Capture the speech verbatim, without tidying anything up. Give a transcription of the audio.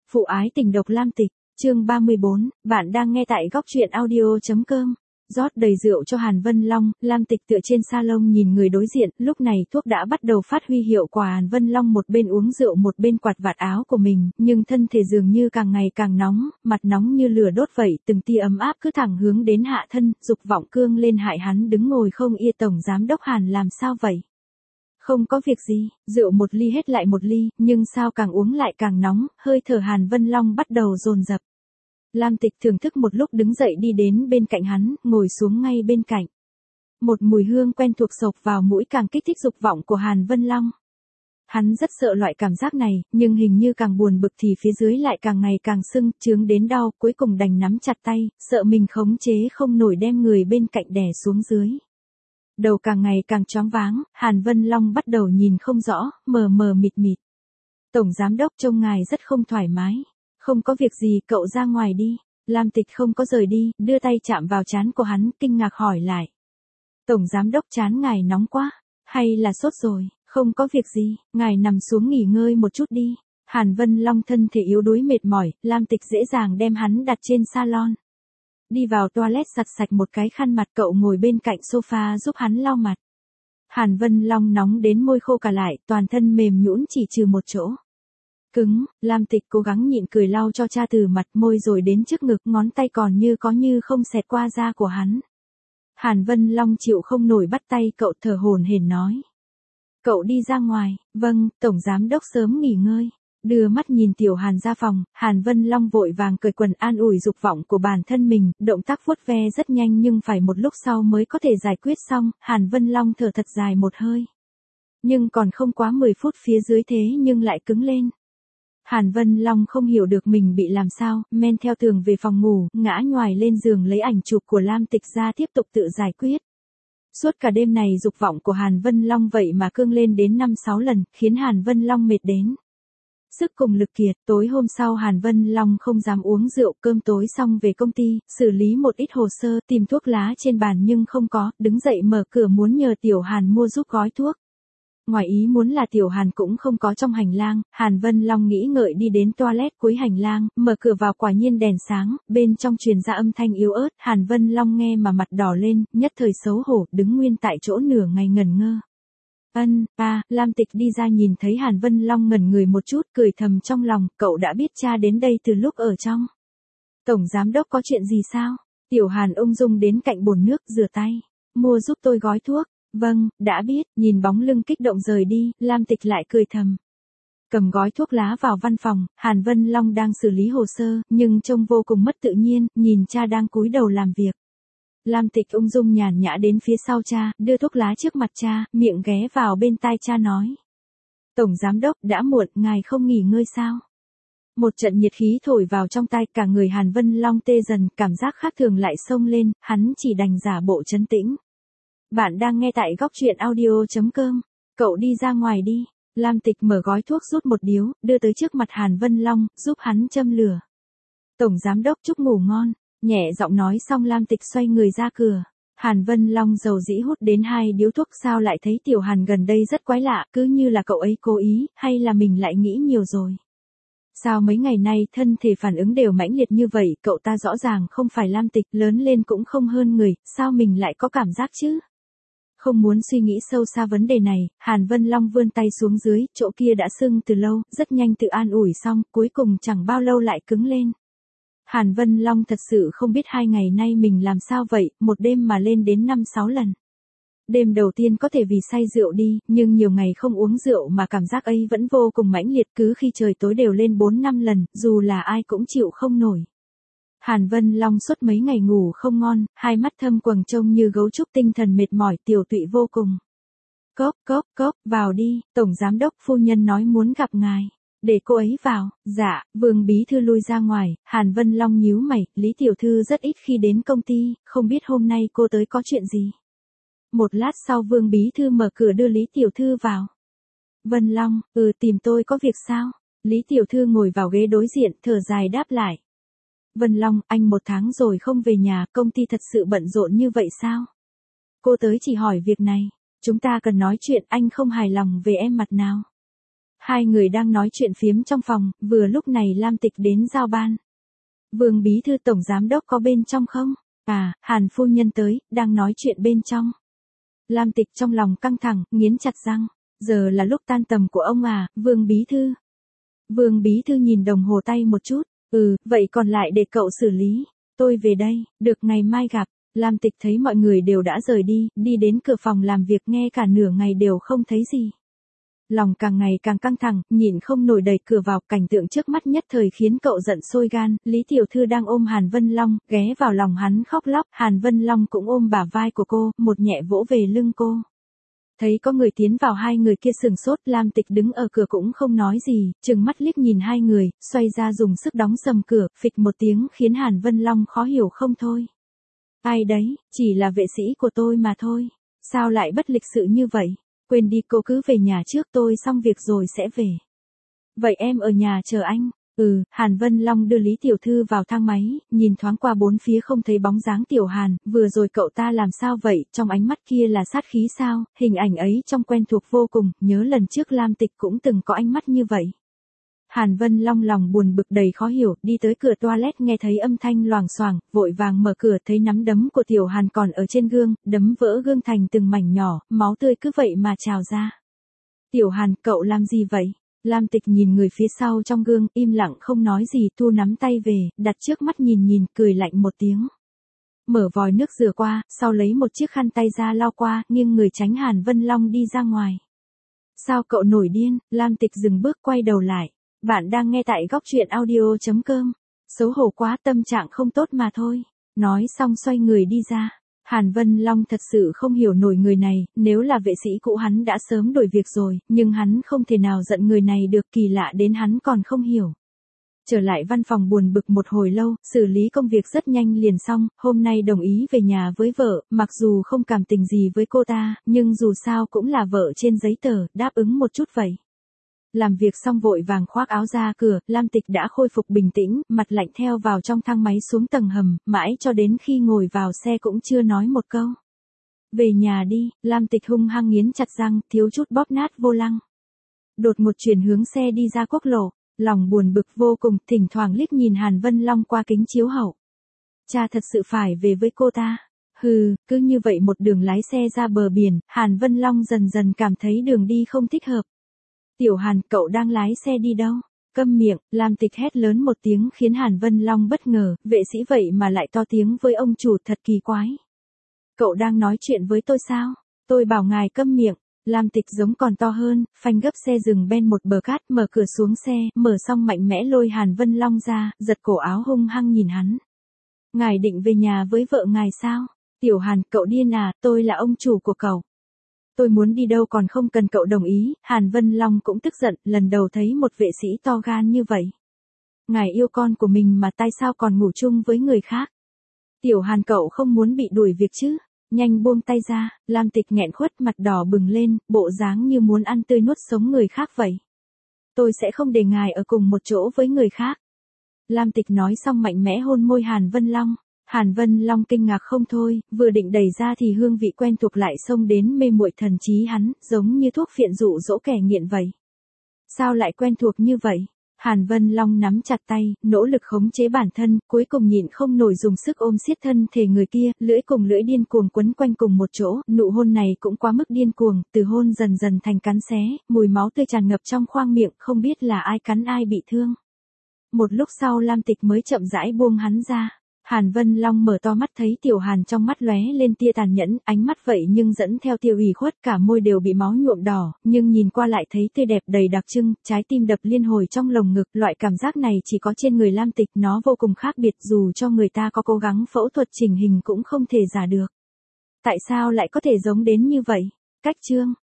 Phụ ái tình độc Lam Tịch, chương ba mươi bốn, bạn đang nghe tại góc truyện audio.com. Rót đầy rượu cho Hàn Vân Long, Lam Tịch tựa trên salon nhìn người đối diện, lúc này thuốc đã bắt đầu phát huy hiệu quả. Hàn Vân Long một bên uống rượu một bên quạt vạt áo của mình, nhưng thân thể dường như càng ngày càng nóng, mặt nóng như lửa đốt vậy, từng tia ấm áp cứ thẳng hướng đến hạ thân, dục vọng cương lên hại hắn đứng ngồi không yên. Tổng giám đốc Hàn làm sao vậy? Không có việc gì, rượu một ly hết lại một ly, nhưng sao càng uống lại càng nóng, hơi thở Hàn Vân Long bắt đầu dồn dập. Lam Tịch thưởng thức một lúc đứng dậy đi đến bên cạnh hắn, ngồi xuống ngay bên cạnh. Một mùi hương quen thuộc xộc vào mũi càng kích thích dục vọng của Hàn Vân Long. Hắn rất sợ loại cảm giác này, nhưng hình như càng buồn bực thì phía dưới lại càng ngày càng sưng, chướng đến đau, cuối cùng đành nắm chặt tay, sợ mình khống chế không nổi đem người bên cạnh đè xuống dưới. Đầu càng ngày càng choáng váng, Hàn Vân Long bắt đầu nhìn không rõ, mờ mờ mịt mịt. Tổng giám đốc trông ngài rất không thoải mái. Không có việc gì, cậu ra ngoài đi. Lam Tịch không có rời đi, đưa tay chạm vào trán của hắn, kinh ngạc hỏi lại. Tổng giám đốc trán ngài nóng quá, hay là sốt rồi? Không có việc gì, ngài nằm xuống nghỉ ngơi một chút đi. Hàn Vân Long thân thể yếu đuối mệt mỏi, Lam Tịch dễ dàng đem hắn đặt trên salon. Đi vào toilet giặt sạch một cái khăn mặt, cậu ngồi bên cạnh sofa giúp hắn lau mặt. Hàn Vân Long nóng đến môi khô cả lại, toàn thân mềm nhũn chỉ trừ một chỗ. Cứng, Lam Tịch cố gắng nhịn cười lau cho cha từ mặt, môi rồi đến trước ngực, ngón tay còn như có như không xẹt qua da của hắn. Hàn Vân Long chịu không nổi bắt tay cậu, thở hổn hển nói. Cậu đi ra ngoài. Vâng, tổng giám đốc sớm nghỉ ngơi. Đưa mắt nhìn Tiểu Hàn ra phòng, Hàn Vân Long vội vàng cởi quần an ủi dục vọng của bản thân mình, động tác vuốt ve rất nhanh nhưng phải một lúc sau mới có thể giải quyết xong. Hàn Vân Long thở thật dài một hơi. Nhưng còn không quá mười phút phía dưới thế nhưng lại cứng lên. Hàn Vân Long không hiểu được mình bị làm sao, men theo tường về phòng ngủ, ngã nhoài lên giường lấy ảnh chụp của Lam Tịch ra tiếp tục tự giải quyết. Suốt cả đêm này dục vọng của Hàn Vân Long vậy mà cương lên đến năm sáu lần, khiến Hàn Vân Long mệt đến sức cùng lực kiệt. Tối hôm sau Hàn Vân Long không dám uống rượu, cơm tối xong về công ty, xử lý một ít hồ sơ, tìm thuốc lá trên bàn nhưng không có, đứng dậy mở cửa muốn nhờ Tiểu Hàn mua giúp gói thuốc. Ngoài ý muốn là Tiểu Hàn cũng không có trong hành lang, Hàn Vân Long nghĩ ngợi đi đến toilet cuối hành lang, mở cửa vào quả nhiên đèn sáng, bên trong truyền ra âm thanh yếu ớt, Hàn Vân Long nghe mà mặt đỏ lên, nhất thời xấu hổ, đứng nguyên tại chỗ nửa ngày ngẩn ngơ. Ân, à, Lam Tịch đi ra nhìn thấy Hàn Vân Long ngẩn người một chút, cười thầm trong lòng, cậu đã biết cha đến đây từ lúc ở trong. Tổng giám đốc có chuyện gì sao? Tiểu Hàn ung dung đến cạnh bồn nước rửa tay, mua giúp tôi gói thuốc. Vâng, đã biết, nhìn bóng lưng kích động rời đi, Lam Tịch lại cười thầm. Cầm gói thuốc lá vào văn phòng, Hàn Vân Long đang xử lý hồ sơ, nhưng trông vô cùng mất tự nhiên, nhìn cha đang cúi đầu làm việc. Lam Tịch ung dung nhàn nhã đến phía sau cha, đưa thuốc lá trước mặt cha, miệng ghé vào bên tai cha nói. Tổng giám đốc, đã muộn, ngài không nghỉ ngơi sao? Một trận nhiệt khí thổi vào trong tai, cả người Hàn Vân Long tê dần, cảm giác khác thường lại xông lên, hắn chỉ đành giả bộ trấn tĩnh. Bạn đang nghe tại góc truyện audio.com. Cậu đi ra ngoài đi. Lam Tịch mở gói thuốc rút một điếu, đưa tới trước mặt Hàn Vân Long, giúp hắn châm lửa. Tổng giám đốc chúc ngủ ngon. Nhẹ giọng nói xong Lam Tịch xoay người ra cửa. Hàn Vân Long dầu dĩ hút đến hai điếu thuốc, sao lại thấy Tiểu Hàn gần đây rất quái lạ, cứ như là cậu ấy cố ý, hay là mình lại nghĩ nhiều rồi. Sao mấy ngày nay thân thể phản ứng đều mãnh liệt như vậy, cậu ta rõ ràng không phải Lam Tịch, lớn lên cũng không hơn người, sao mình lại có cảm giác chứ? Không muốn suy nghĩ sâu xa vấn đề này, Hàn Vân Long vươn tay xuống dưới, chỗ kia đã sưng từ lâu, rất nhanh tự an ủi xong, cuối cùng chẳng bao lâu lại cứng lên. Hàn Vân Long thật sự không biết hai ngày nay mình làm sao vậy, một đêm mà lên đến năm sáu lần. Đêm đầu tiên có thể vì say rượu đi, nhưng nhiều ngày không uống rượu mà cảm giác ấy vẫn vô cùng mãnh liệt, cứ khi trời tối đều lên bốn năm lần, dù là ai cũng chịu không nổi. Hàn Vân Long suốt mấy ngày ngủ không ngon, hai mắt thâm quầng trông như gấu trúc, tinh thần mệt mỏi, tiểu tụy vô cùng. Cốc, cốc, cốc, vào đi, tổng giám đốc phu nhân nói muốn gặp ngài. Để cô ấy vào. Dạ, Vương bí thư lui ra ngoài, Hàn Vân Long nhíu mày, Lý tiểu thư rất ít khi đến công ty, không biết hôm nay cô tới có chuyện gì. Một lát sau Vương bí thư mở cửa đưa Lý tiểu thư vào. Vân Long, ừ tìm tôi có việc sao? Lý tiểu thư ngồi vào ghế đối diện, thở dài đáp lại. Vân Long, anh một tháng rồi không về nhà, công ty thật sự bận rộn như vậy sao? Cô tới chỉ hỏi việc này. Chúng ta cần nói chuyện, anh không hài lòng về em mặt nào? Hai người đang nói chuyện phiếm trong phòng, vừa lúc này Lam Tịch đến giao ban. Vương bí thư tổng giám đốc có bên trong không? À, Hàn phu nhân tới, đang nói chuyện bên trong. Lam Tịch trong lòng căng thẳng, nghiến chặt răng. Giờ là lúc tan tầm của ông à, Vương bí thư. Vương bí thư nhìn đồng hồ tay một chút. Ừ, vậy còn lại để cậu xử lý. Tôi về đây, được ngày mai gặp. Lam Tịch thấy mọi người đều đã rời đi, đi đến cửa phòng làm việc nghe cả nửa ngày đều không thấy gì. Lòng càng ngày càng căng thẳng, nhịn không nổi đẩy cửa vào, cảnh tượng trước mắt nhất thời khiến cậu giận sôi gan. Lý tiểu thư đang ôm Hàn Vân Long, ghé vào lòng hắn khóc lóc, Hàn Vân Long cũng ôm bả vai của cô, một nhẹ vỗ về lưng cô. Thấy có người tiến vào, hai người kia sừng sốt, Lam Tịch đứng ở cửa cũng không nói gì, trừng mắt liếc nhìn hai người, xoay ra dùng sức đóng sầm cửa, phịch một tiếng khiến Hàn Vân Long khó hiểu không thôi. Ai đấy, chỉ là vệ sĩ của tôi mà thôi. Sao lại bất lịch sự như vậy? Quên đi, cô cứ về nhà trước, tôi xong việc rồi sẽ về. Vậy em ở nhà chờ anh. Ừ, Hàn Vân Long đưa Lý tiểu thư vào thang máy, nhìn thoáng qua bốn phía không thấy bóng dáng Tiểu Hàn, vừa rồi cậu ta làm sao vậy, trong ánh mắt kia là sát khí sao, hình ảnh ấy trông quen thuộc vô cùng, nhớ lần trước Lam Tịch cũng từng có ánh mắt như vậy. Hàn Vân Long lòng buồn bực đầy khó hiểu, đi tới cửa toilet nghe thấy âm thanh loảng xoảng, vội vàng mở cửa thấy nắm đấm của Tiểu Hàn còn ở trên gương, đấm vỡ gương thành từng mảnh nhỏ, máu tươi cứ vậy mà trào ra. Tiểu Hàn, cậu làm gì vậy? Lam Tịch nhìn người phía sau trong gương, im lặng không nói gì, thu nắm tay về, đặt trước mắt nhìn nhìn, cười lạnh một tiếng. Mở vòi nước rửa qua, sau lấy một chiếc khăn tay ra lau qua, nghiêng người tránh Hàn Vân Long đi ra ngoài. Sao cậu nổi điên? Lam Tịch dừng bước quay đầu lại. Bạn đang nghe tại góc truyện audio chấm com. Xấu hổ quá, tâm trạng không tốt mà thôi. Nói xong xoay người đi ra. Hàn Vân Long thật sự không hiểu nổi người này, nếu là vệ sĩ cũ hắn đã sớm đổi việc rồi, nhưng hắn không thể nào giận người này được, kỳ lạ đến hắn còn không hiểu. Trở lại văn phòng buồn bực một hồi lâu, xử lý công việc rất nhanh liền xong, hôm nay đồng ý về nhà với vợ, mặc dù không cảm tình gì với cô ta, nhưng dù sao cũng là vợ trên giấy tờ, đáp ứng một chút vậy. Làm việc xong vội vàng khoác áo ra cửa, Lam Tịch đã khôi phục bình tĩnh, mặt lạnh theo vào trong thang máy xuống tầng hầm, mãi cho đến khi ngồi vào xe cũng chưa nói một câu. Về nhà đi, Lam Tịch hung hăng nghiến chặt răng, thiếu chút bóp nát vô lăng. Đột một chuyển hướng xe đi ra quốc lộ, lòng buồn bực vô cùng, thỉnh thoảng liếc nhìn Hàn Vân Long qua kính chiếu hậu. Cha thật sự phải về với cô ta. Hừ, cứ như vậy một đường lái xe ra bờ biển, Hàn Vân Long dần dần cảm thấy đường đi không thích hợp. Tiểu Hàn, cậu đang lái xe đi đâu? Câm miệng, Lam Tịch hét lớn một tiếng khiến Hàn Vân Long bất ngờ, vệ sĩ vậy mà lại to tiếng với ông chủ, thật kỳ quái. Cậu đang nói chuyện với tôi sao? Tôi bảo ngài câm miệng. Lam Tịch giống còn to hơn, phanh gấp xe dừng bên một bờ cát, mở cửa xuống xe, mở xong mạnh mẽ lôi Hàn Vân Long ra, giật cổ áo hung hăng nhìn hắn. Ngài định về nhà với vợ ngài sao? Tiểu Hàn, cậu điên à, tôi là ông chủ của cậu. Tôi muốn đi đâu còn không cần cậu đồng ý. Hàn Vân Long cũng tức giận, lần đầu thấy một vệ sĩ to gan như vậy. Ngài yêu con của mình mà tại sao còn ngủ chung với người khác? Tiểu Hàn, cậu không muốn bị đuổi việc chứ? Nhanh buông tay ra. Lam Tịch nghẹn khuất, mặt đỏ bừng lên, bộ dáng như muốn ăn tươi nuốt sống người khác vậy. Tôi sẽ không để ngài ở cùng một chỗ với người khác. Lam Tịch nói xong mạnh mẽ hôn môi Hàn Vân Long. Hàn Vân Long kinh ngạc không thôi, vừa định đẩy ra thì hương vị quen thuộc lại xông đến mê muội thần trí hắn, giống như thuốc phiện dụ dỗ kẻ nghiện vậy. Sao lại quen thuộc như vậy? Hàn Vân Long nắm chặt tay, nỗ lực khống chế bản thân, cuối cùng nhịn không nổi dùng sức ôm siết thân thể người kia, lưỡi cùng lưỡi điên cuồng quấn quanh cùng một chỗ, nụ hôn này cũng quá mức điên cuồng, từ hôn dần dần thành cắn xé, mùi máu tươi tràn ngập trong khoang miệng, không biết là ai cắn ai bị thương. Một lúc sau Lam Tịch mới chậm rãi buông hắn ra. Hàn Vân Long mở to mắt thấy Tiểu Hàn trong mắt lóe lên tia tàn nhẫn, ánh mắt vậy nhưng dẫn theo tia ủy khuất, cả môi đều bị máu nhuộm đỏ, nhưng nhìn qua lại thấy tươi đẹp đầy đặc trưng, trái tim đập liên hồi trong lồng ngực, loại cảm giác này chỉ có trên người Lam Tịch, nó vô cùng khác biệt, dù cho người ta có cố gắng phẫu thuật chỉnh hình cũng không thể giả được. Tại sao lại có thể giống đến như vậy? Cách chương